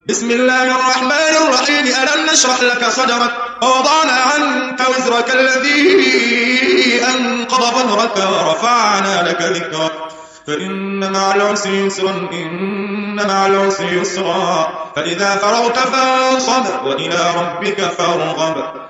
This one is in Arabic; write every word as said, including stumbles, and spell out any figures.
بسم الله الرحمن الرحيم. ألم نشرح لك صدرك ووضعنا عنك وزرك الذي أنقض ظهرك ورفعنا لك ذكرك فإن مع العسر يسرا إن مع العسر يسرا فإذا فرغت فانصب وإلى ربك فارغب